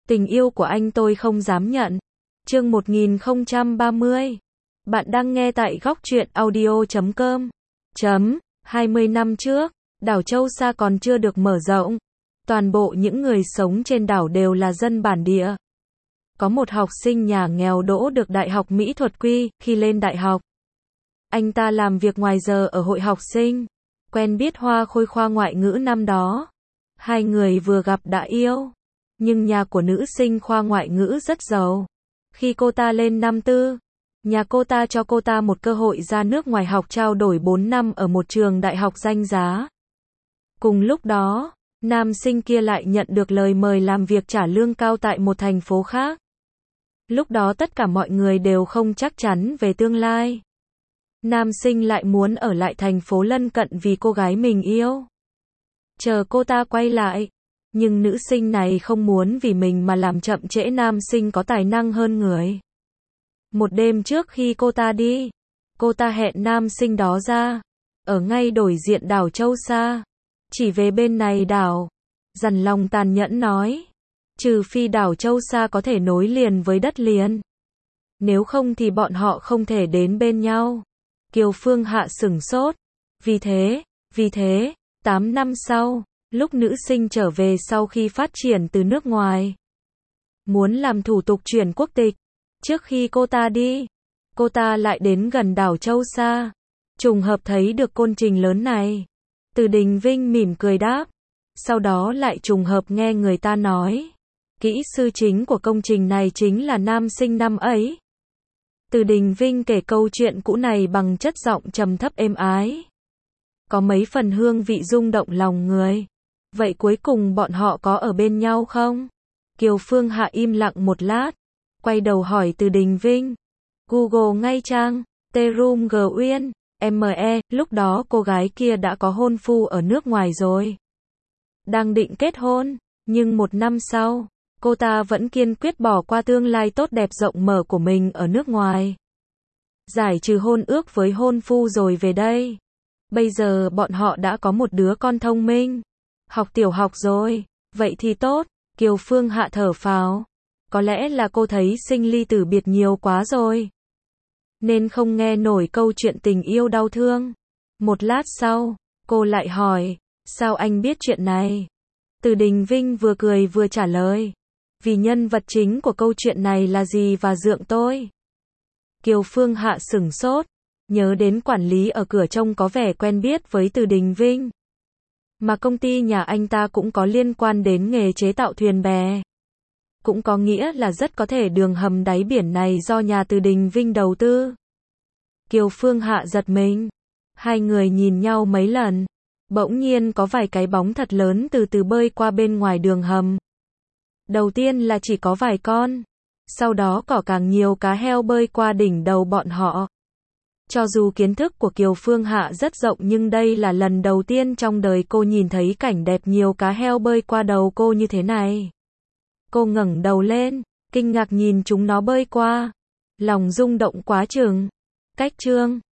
Tình yêu của anh tôi không dám nhận. Chương 1030. Bạn đang nghe tại góc truyện audio.com. 20 năm trước, đảo Châu Sa còn chưa được mở rộng. Toàn bộ những người sống trên đảo đều là dân bản địa. Có một học sinh nhà nghèo đỗ được Đại học Mỹ thuật Quy, khi lên đại học. Anh ta làm việc ngoài giờ ở hội học sinh. Quen biết Hoa Khôi khoa ngoại ngữ năm đó. Hai người vừa gặp đã yêu. Nhưng nhà của nữ sinh khoa ngoại ngữ rất giàu. Khi cô ta lên năm tư, nhà cô ta cho cô ta một cơ hội ra nước ngoài học trao đổi 4 năm ở một trường đại học danh giá. Cùng lúc đó, nam sinh kia lại nhận được lời mời làm việc trả lương cao tại một thành phố khác. Lúc đó tất cả mọi người đều không chắc chắn về tương lai. Nam sinh lại muốn ở lại thành phố lân cận vì cô gái mình yêu. Chờ cô ta quay lại. Nhưng nữ sinh này không muốn vì mình mà làm chậm trễ nam sinh có tài năng hơn người. Một đêm trước khi cô ta đi, cô ta hẹn nam sinh đó ra, ở ngay đối diện đảo Châu Sa. Chỉ về bên này đảo, dằn lòng tàn nhẫn nói. Trừ phi đảo Châu Sa có thể nối liền với đất liền. Nếu không thì bọn họ không thể đến bên nhau. Kiều Phương Hạ sửng sốt. Vì thế, 8 năm sau, lúc nữ sinh trở về sau khi phát triển từ nước ngoài, muốn làm thủ tục chuyển quốc tịch, trước khi cô ta đi, cô ta lại đến gần đảo Châu Sa, trùng hợp thấy được công trình lớn này. Từ Đình Vinh mỉm cười đáp, sau đó lại trùng hợp nghe người ta nói, kỹ sư chính của công trình này chính là nam sinh năm ấy. Từ Đình Vinh kể câu chuyện cũ này bằng chất giọng trầm thấp êm ái, có mấy phần hương vị rung động lòng người. Vậy cuối cùng bọn họ có ở bên nhau không? Kiều Phương Hạ im lặng một lát, quay đầu hỏi Từ Đình Vinh. Google ngay trang, T-Room G Uyên, ME, lúc đó cô gái kia đã có hôn phu ở nước ngoài rồi. Đang định kết hôn, nhưng 1 năm sau, cô ta vẫn kiên quyết bỏ qua tương lai tốt đẹp rộng mở của mình ở nước ngoài. Giải trừ hôn ước với hôn phu rồi về đây. Bây giờ bọn họ đã có một đứa con thông minh. Học tiểu học rồi, vậy thì tốt. Kiều Phương Hạ thở phào. Có lẽ là cô thấy sinh ly tử biệt nhiều quá rồi, nên không nghe nổi câu chuyện tình yêu đau thương. Một lát sau, cô lại hỏi, sao anh biết chuyện này? Từ Đình Vinh vừa cười vừa trả lời, vì nhân vật chính của câu chuyện này là dì và dượng tôi. Kiều Phương Hạ sửng sốt, nhớ đến quản lý ở cửa trông có vẻ quen biết với Từ Đình Vinh. Mà công ty nhà anh ta cũng có liên quan đến nghề chế tạo thuyền bè. Cũng có nghĩa là rất có thể đường hầm đáy biển này do nhà Từ Đình Vinh đầu tư. Kiều Phương Hạ giật mình. Hai người nhìn nhau mấy lần. Bỗng nhiên có vài cái bóng thật lớn từ từ bơi qua bên ngoài đường hầm. Đầu tiên là chỉ có vài con. Sau đó có càng nhiều cá heo bơi qua đỉnh đầu bọn họ. Cho dù kiến thức của Kiều Phương Hạ rất rộng nhưng đây là lần đầu tiên trong đời cô nhìn thấy cảnh đẹp nhiều cá heo bơi qua đầu cô như thế này. Cô ngẩng đầu lên, kinh ngạc nhìn chúng nó bơi qua. Lòng rung động quá chừng. Cách chương